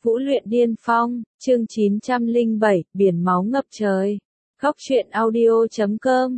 Vũ luyện điên phong, chương 907, biển máu ngập trời. Góc truyện audio.com.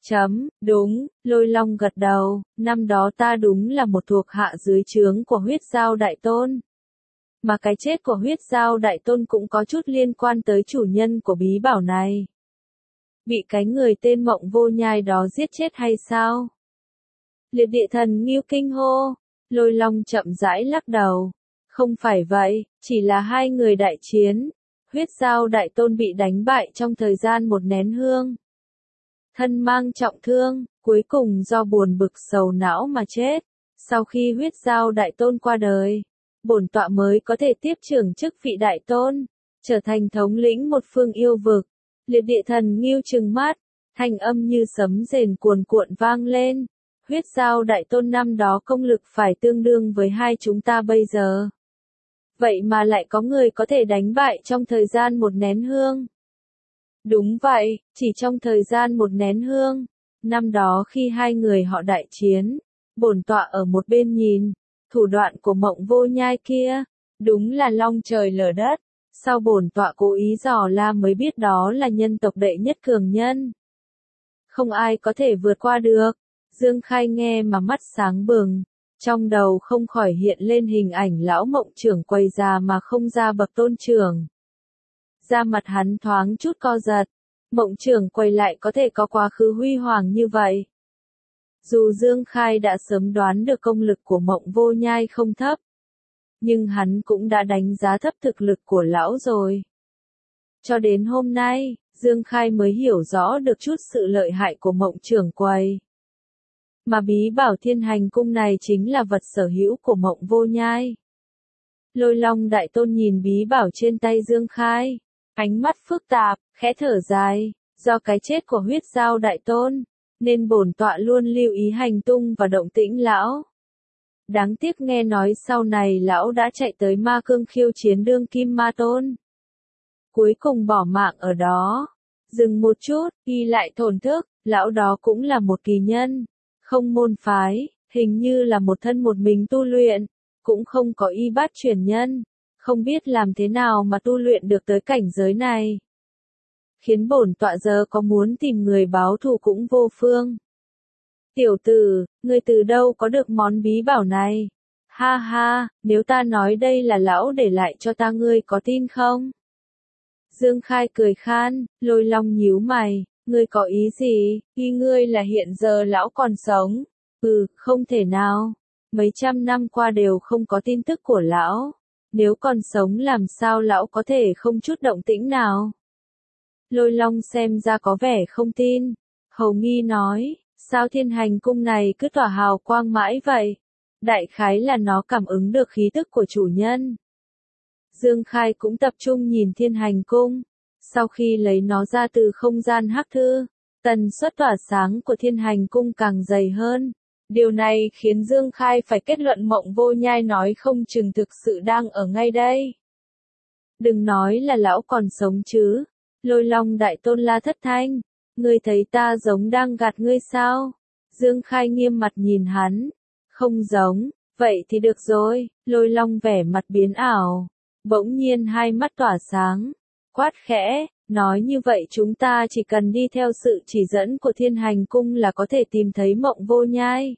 Đúng, Lôi Long gật đầu, năm đó ta đúng là một thuộc hạ dưới trướng của huyết giao đại tôn. Mà cái chết của huyết giao đại tôn cũng có chút liên quan tới chủ nhân của bí bảo này. Bị cái người tên Mộng Vô Nhai đó giết chết hay sao? Liệt địa thần Ngưu kinh hô. Lôi Long chậm rãi lắc đầu. Không phải vậy, chỉ là hai người đại chiến. Huyết giao đại tôn bị đánh bại trong thời gian một nén hương. Thân mang trọng thương, cuối cùng do buồn bực sầu não mà chết. Sau khi huyết giao đại tôn qua đời, bổn tọa mới có thể tiếp trưởng chức vị đại tôn, trở thành thống lĩnh một phương yêu vực. Liệt địa thần Ngưu trừng mắt, thanh âm như sấm rền cuồn cuộn vang lên. Huyết giao đại tôn năm đó công lực phải tương đương với hai chúng ta bây giờ. Vậy mà lại có người có thể đánh bại trong thời gian một nén hương. Đúng vậy, chỉ trong thời gian một nén hương. Năm đó khi hai người họ đại chiến, bổn tọa ở một bên nhìn, thủ đoạn của Mộng Vô Nhai kia, đúng là long trời lở đất. Sau bổn tọa cố ý dò la mới biết đó là nhân tộc đệ nhất cường nhân. Không ai có thể vượt qua được. Dương Khai nghe mà mắt sáng bừng, trong đầu không khỏi hiện lên hình ảnh lão Mộng trưởng quầy già mà không ra bậc tôn trưởng. Da mặt hắn thoáng chút co giật, Mộng trưởng quầy lại có thể có quá khứ huy hoàng như vậy. Dù Dương Khai đã sớm đoán được công lực của Mộng Vô Nhai không thấp, nhưng hắn cũng đã đánh giá thấp thực lực của lão rồi. Cho đến hôm nay, Dương Khai mới hiểu rõ được chút sự lợi hại của Mộng trưởng quầy. Mà bí bảo Thiên Hành Cung này chính là vật sở hữu của Mộng Vô Nhai. Lôi Long đại tôn nhìn bí bảo trên tay Dương Khai, ánh mắt phức tạp, khẽ thở dài, do cái chết của huyết giao đại tôn, nên bổn tọa luôn lưu ý hành tung và động tĩnh lão. Đáng tiếc nghe nói sau này lão đã chạy tới Ma Cương khiêu chiến đương kim ma tôn. Cuối cùng bỏ mạng ở đó. Dừng một chút, ghi lại thổn thức, lão đó cũng là một kỳ nhân. Không môn phái, hình như là một thân một mình tu luyện, cũng không có y bát truyền nhân, không biết làm thế nào mà tu luyện được tới cảnh giới này. Khiến bổn tọa giờ có muốn tìm người báo thù cũng vô phương. Tiểu tử, ngươi từ đâu có được món bí bảo này? Ha ha, nếu ta nói đây là lão để lại cho ta ngươi có tin không? Dương Khai cười khan, Lôi Long nhíu mày. Ngươi có ý gì, khi ngươi là hiện giờ lão còn sống? Không thể nào. Mấy trăm năm qua đều không có tin tức của lão. Nếu còn sống làm sao lão có thể không chút động tĩnh nào? Lôi Long xem ra có vẻ không tin. Hầu nghi nói, sao Thiên Hành Cung này cứ tỏa hào quang mãi vậy? Đại khái là nó cảm ứng được khí tức của chủ nhân. Dương Khai cũng tập trung nhìn Thiên Hành Cung. Sau khi lấy nó ra từ không gian hắc thư, tần suất tỏa sáng của Thiên Hành Cung càng dày hơn. Điều này khiến Dương Khai phải kết luận Mộng Vô Nhai nói không chừng thực sự đang ở ngay đây. Đừng nói là lão còn sống chứ. Lôi Long đại tôn la thất thanh. Ngươi thấy ta giống đang gạt ngươi sao? Dương Khai nghiêm mặt nhìn hắn. Không giống, vậy thì được rồi. Lôi Long vẻ mặt biến ảo. Bỗng nhiên hai mắt tỏa sáng. Quát khẽ, nói như vậy chúng ta chỉ cần đi theo sự chỉ dẫn của Thiên Hành Cung là có thể tìm thấy Mộng Vô Nhai.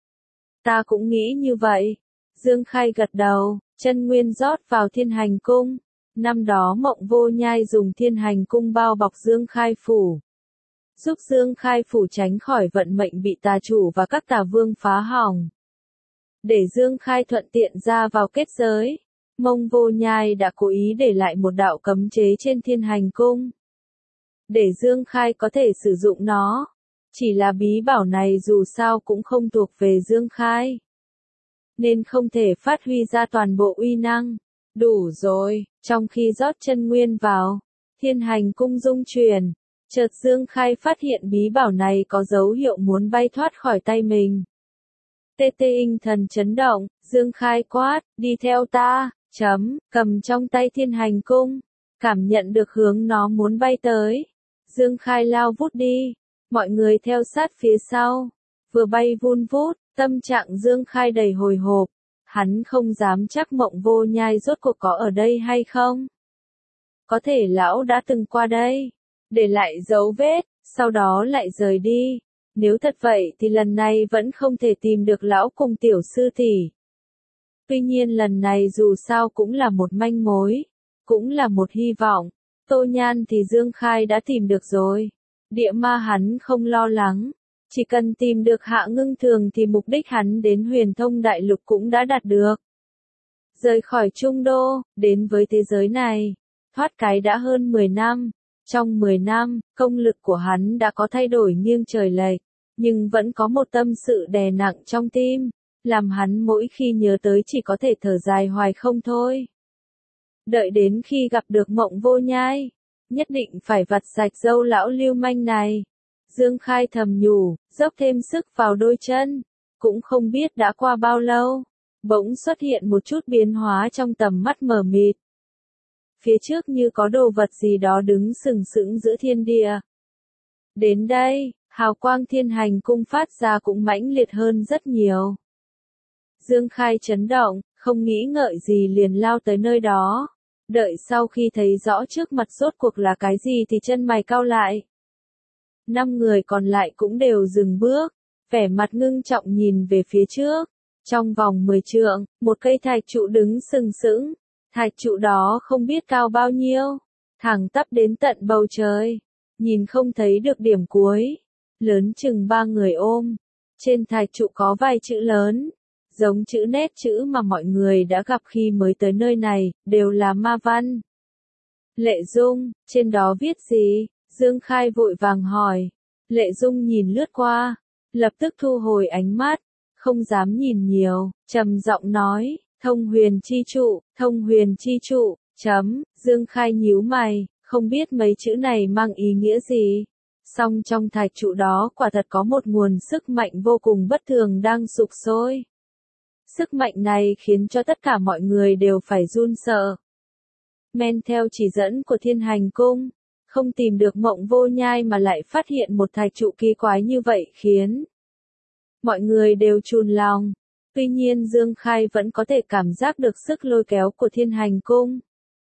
Ta cũng nghĩ như vậy. Dương Khai gật đầu, chân nguyên rót vào Thiên Hành Cung. Năm đó Mộng Vô Nhai dùng Thiên Hành Cung bao bọc Dương Khai phủ, giúp Dương Khai phủ tránh khỏi vận mệnh bị tà chủ và các tà vương phá hỏng. Để Dương Khai thuận tiện ra vào kết giới, Mộng Vô Nhai đã cố ý để lại một đạo cấm chế trên Thiên Hành Cung, để Dương Khai có thể sử dụng nó. Chỉ là bí bảo này dù sao cũng không thuộc về Dương Khai, nên không thể phát huy ra toàn bộ uy năng. Đủ rồi, trong khi rót chân nguyên vào, Thiên Hành Cung rung chuyển, chợt Dương Khai phát hiện bí bảo này có dấu hiệu muốn bay thoát khỏi tay mình. Tê tinh thần chấn động, Dương Khai quát, đi theo ta. Cầm trong tay Thiên Hành Cung, cảm nhận được hướng nó muốn bay tới. Dương Khai lao vút đi, mọi người theo sát phía sau, vừa bay vun vút, tâm trạng Dương Khai đầy hồi hộp. Hắn không dám chắc Mộng Vô Nhai rốt cuộc có ở đây hay không. Có thể lão đã từng qua đây, để lại dấu vết, sau đó lại rời đi. Nếu thật vậy thì lần này vẫn không thể tìm được lão cùng tiểu sư tỷ. Tuy nhiên lần này dù sao cũng là một manh mối, cũng là một hy vọng. Tô Nhan thì Dương Khai đã tìm được rồi. Địa ma hắn không lo lắng. Chỉ cần tìm được Hạ Ngưng Thường thì mục đích hắn đến Huyền Thông Đại Lục cũng đã đạt được. Rời khỏi Trung Đô, đến với thế giới này, thoát cái đã hơn 10 năm. Trong 10 năm, công lực của hắn đã có thay đổi nghiêng trời lệch, nhưng vẫn có một tâm sự đè nặng trong tim, làm hắn mỗi khi nhớ tới chỉ có thể thở dài hoài không thôi. Đợi đến khi gặp được Mộng Vô Nhai, nhất định phải vặt sạch râu lão lưu manh này. Dương Khai thầm nhủ, dốc thêm sức vào đôi chân. Cũng không biết đã qua bao lâu, bỗng xuất hiện một chút biến hóa trong tầm mắt mờ mịt. Phía trước như có đồ vật gì đó đứng sừng sững giữa thiên địa. Đến đây, hào quang Thiên Hành Cung phát ra cũng mãnh liệt hơn rất nhiều. Dương Khai chấn động, không nghĩ ngợi gì liền lao tới nơi đó. Đợi sau khi thấy rõ trước mặt rốt cuộc là cái gì thì chân mày cau lại. 5 người còn lại cũng đều dừng bước, vẻ mặt ngưng trọng nhìn về phía trước. Trong vòng 10 trượng, một cây thạch trụ đứng sừng sững. Thạch trụ đó không biết cao bao nhiêu, thẳng tắp đến tận bầu trời, nhìn không thấy được điểm cuối, lớn chừng 3 người ôm. Trên thạch trụ có vài chữ lớn, giống chữ nét chữ mà mọi người đã gặp khi mới tới nơi này, đều là ma văn. Lệ Dung, trên đó viết gì? Dương Khai vội vàng hỏi. Lệ Dung nhìn lướt qua, lập tức thu hồi ánh mắt, không dám nhìn nhiều, trầm giọng nói, Thông Huyền Chi Trụ, Thông Huyền Chi Trụ, chấm. Dương Khai nhíu mày, không biết mấy chữ này mang ý nghĩa gì. Song trong thạch trụ đó quả thật có một nguồn sức mạnh vô cùng bất thường đang sục sôi. Sức mạnh này khiến cho tất cả mọi người đều phải run sợ. Men theo chỉ dẫn của Thiên Hành Cung, không tìm được Mộng Vô Nhai mà lại phát hiện một thạch trụ kỳ quái như vậy khiến mọi người đều chùn lòng. Tuy nhiên Dương Khai vẫn có thể cảm giác được sức lôi kéo của Thiên Hành Cung.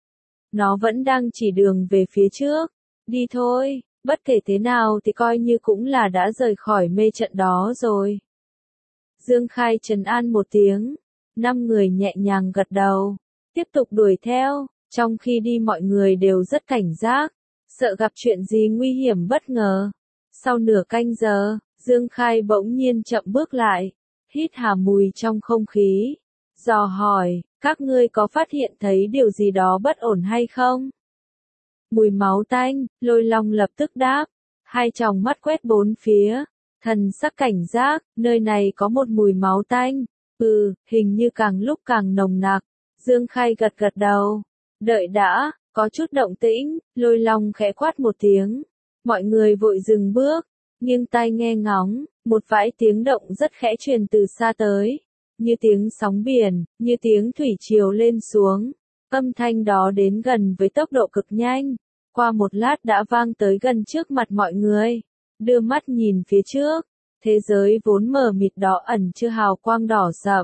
Nó vẫn đang chỉ đường về phía trước. Đi thôi, bất kể thế nào thì coi như cũng là đã rời khỏi mê trận đó rồi. Dương Khai trấn an một tiếng. 5 người nhẹ nhàng gật đầu, tiếp tục đuổi theo. Trong khi đi mọi người đều rất cảnh giác, sợ gặp chuyện gì nguy hiểm bất ngờ. Sau nửa canh giờ, Dương Khai bỗng nhiên chậm bước lại, hít hà mùi trong không khí, dò hỏi, các ngươi có phát hiện thấy điều gì đó bất ổn hay không? Mùi máu tanh, Lôi Long lập tức đáp, hai tròng mắt quét bốn phía, thần sắc cảnh giác, nơi này có một mùi máu tanh, hình như càng lúc càng nồng nặc. Dương Khai gật gật đầu, đợi đã, có chút động tĩnh, Lôi Long khẽ quát một tiếng, mọi người vội dừng bước, nghiêng tai nghe ngóng, một vãi tiếng động rất khẽ truyền từ xa tới, như tiếng sóng biển, như tiếng thủy triều lên xuống. Âm thanh đó đến gần với tốc độ cực nhanh, qua một lát đã vang tới gần trước mặt mọi người. Đưa mắt nhìn phía trước, thế giới vốn mờ mịt đó ẩn chứa hào quang đỏ sậm.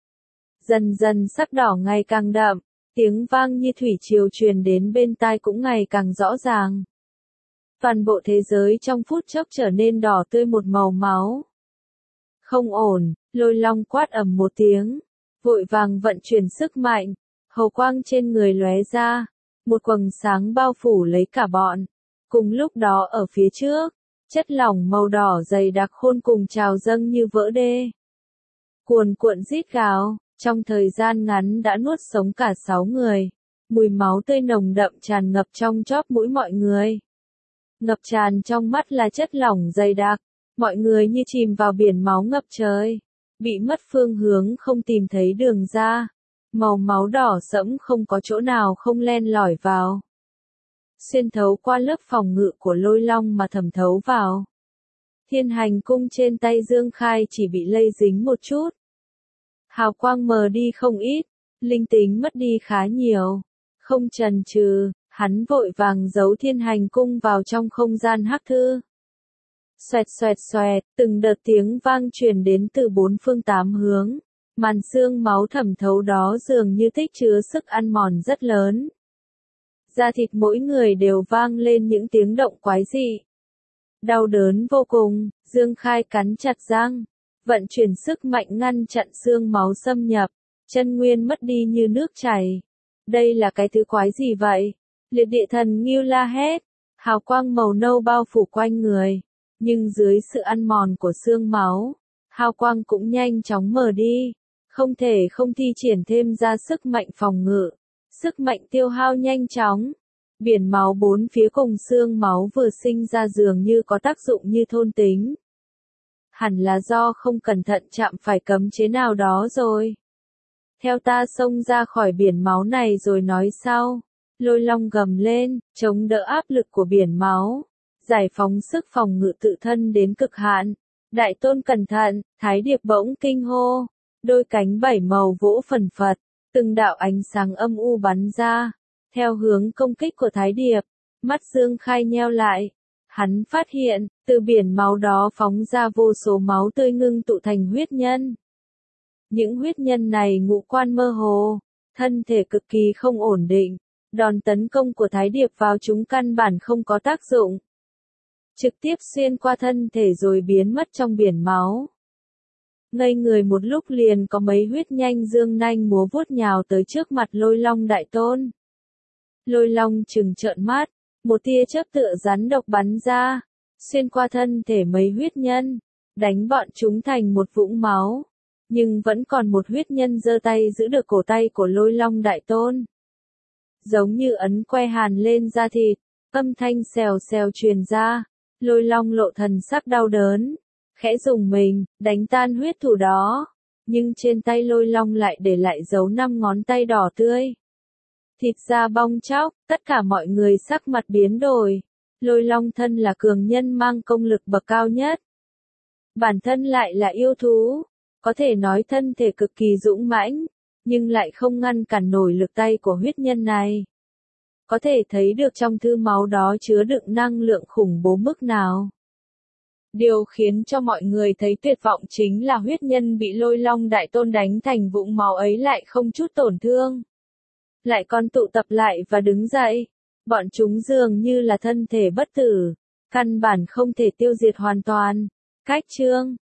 Dần dần sắc đỏ ngày càng đậm, tiếng vang như thủy triều truyền đến bên tai cũng ngày càng rõ ràng. Toàn bộ thế giới trong phút chốc trở nên đỏ tươi một màu máu. Không ổn, Lôi Long quát ầm một tiếng, vội vàng vận chuyển sức mạnh, hào quang trên người lóe ra, một quầng sáng bao phủ lấy cả bọn. Cùng lúc đó ở phía trước, chất lỏng màu đỏ dày đặc khôn cùng trào dâng như vỡ đê. Cuồn cuộn rít gào, trong thời gian ngắn đã nuốt sống cả 6 người. Mùi máu tươi nồng đậm tràn ngập trong chóp mũi mọi người. Ngập tràn trong mắt là chất lỏng dày đặc, mọi người như chìm vào biển máu ngập trời, bị mất phương hướng không tìm thấy đường ra. Màu máu đỏ sẫm không có chỗ nào không len lỏi vào. Xuyên thấu qua lớp phòng ngự của Lôi Long mà thẩm thấu vào. Thiên Hành Cung trên tay Dương Khai chỉ bị lây dính một chút. Hào quang mờ đi không ít, linh tính mất đi khá nhiều. Không chần chừ, hắn vội vàng giấu Thiên Hành Cung vào trong không gian hắc thư. Xoẹt xoẹt xoẹt, từng đợt tiếng vang truyền đến từ 4 phương 8 hướng. Màn xương máu thẩm thấu đó dường như tích chứa sức ăn mòn rất lớn. Da thịt mỗi người đều vang lên những tiếng động quái dị. Đau đớn vô cùng, Dương Khai cắn chặt răng, vận chuyển sức mạnh ngăn chặn xương máu xâm nhập, chân nguyên mất đi như nước chảy. Đây là cái thứ quái gì vậy? Liệt địa thần Ngưu la hét, hào quang màu nâu bao phủ quanh người, nhưng dưới sự ăn mòn của xương máu, hào quang cũng nhanh chóng mờ đi, không thể không thi triển thêm ra sức mạnh phòng ngự, sức mạnh tiêu hao nhanh chóng. Biển máu bốn phía cùng xương máu vừa sinh ra dường như có tác dụng như thôn tính. Hẳn là do không cẩn thận chạm phải cấm chế nào đó rồi. Theo ta xông ra khỏi biển máu này rồi nói sau. Lôi Long gầm lên, chống đỡ áp lực của biển máu, giải phóng sức phòng ngự tự thân đến cực hạn. Đại tôn cẩn thận, Thái Điệp bỗng kinh hô, đôi cánh bảy màu vỗ phần phật, từng đạo ánh sáng âm u bắn ra, theo hướng công kích của Thái Điệp. Mắt Dương Khai nheo lại, hắn phát hiện, từ biển máu đó phóng ra vô số máu tươi ngưng tụ thành huyết nhân. Những huyết nhân này ngũ quan mơ hồ, thân thể cực kỳ không ổn định, đòn tấn công của Thái Điệp vào chúng căn bản không có tác dụng. Trực tiếp xuyên qua thân thể rồi biến mất trong biển máu. Ngây người một lúc liền có mấy huyết nhanh dương nanh múa vuốt nhào tới trước mặt Lôi Long đại tôn. Lôi Long trừng trợn mắt, một tia chớp tựa rắn độc bắn ra, xuyên qua thân thể mấy huyết nhân, đánh bọn chúng thành một vũng máu. Nhưng vẫn còn một huyết nhân giơ tay giữ được cổ tay của Lôi Long đại tôn. Giống như ấn que hàn lên da thịt, âm thanh xèo xèo truyền ra, Lôi Long lộ thần sắc đau đớn, khẽ dùng mình, đánh tan huyết thủ đó, nhưng trên tay Lôi Long lại để lại dấu 5 ngón tay đỏ tươi. Thịt da bong tróc, tất cả mọi người sắc mặt biến đổi. Lôi Long thân là cường nhân mang công lực bậc cao nhất. Bản thân lại là yêu thú, có thể nói thân thể cực kỳ dũng mãnh, nhưng lại không ngăn cản nổi lực tay của huyết nhân này. Có thể thấy được trong thứ máu đó chứa đựng năng lượng khủng bố mức nào. Điều khiến cho mọi người thấy tuyệt vọng chính là huyết nhân bị Lôi Long đại tôn đánh thành vũng máu ấy lại không chút tổn thương. Lại còn tụ tập lại và đứng dậy. Bọn chúng dường như là thân thể bất tử, căn bản không thể tiêu diệt hoàn toàn. Cách chương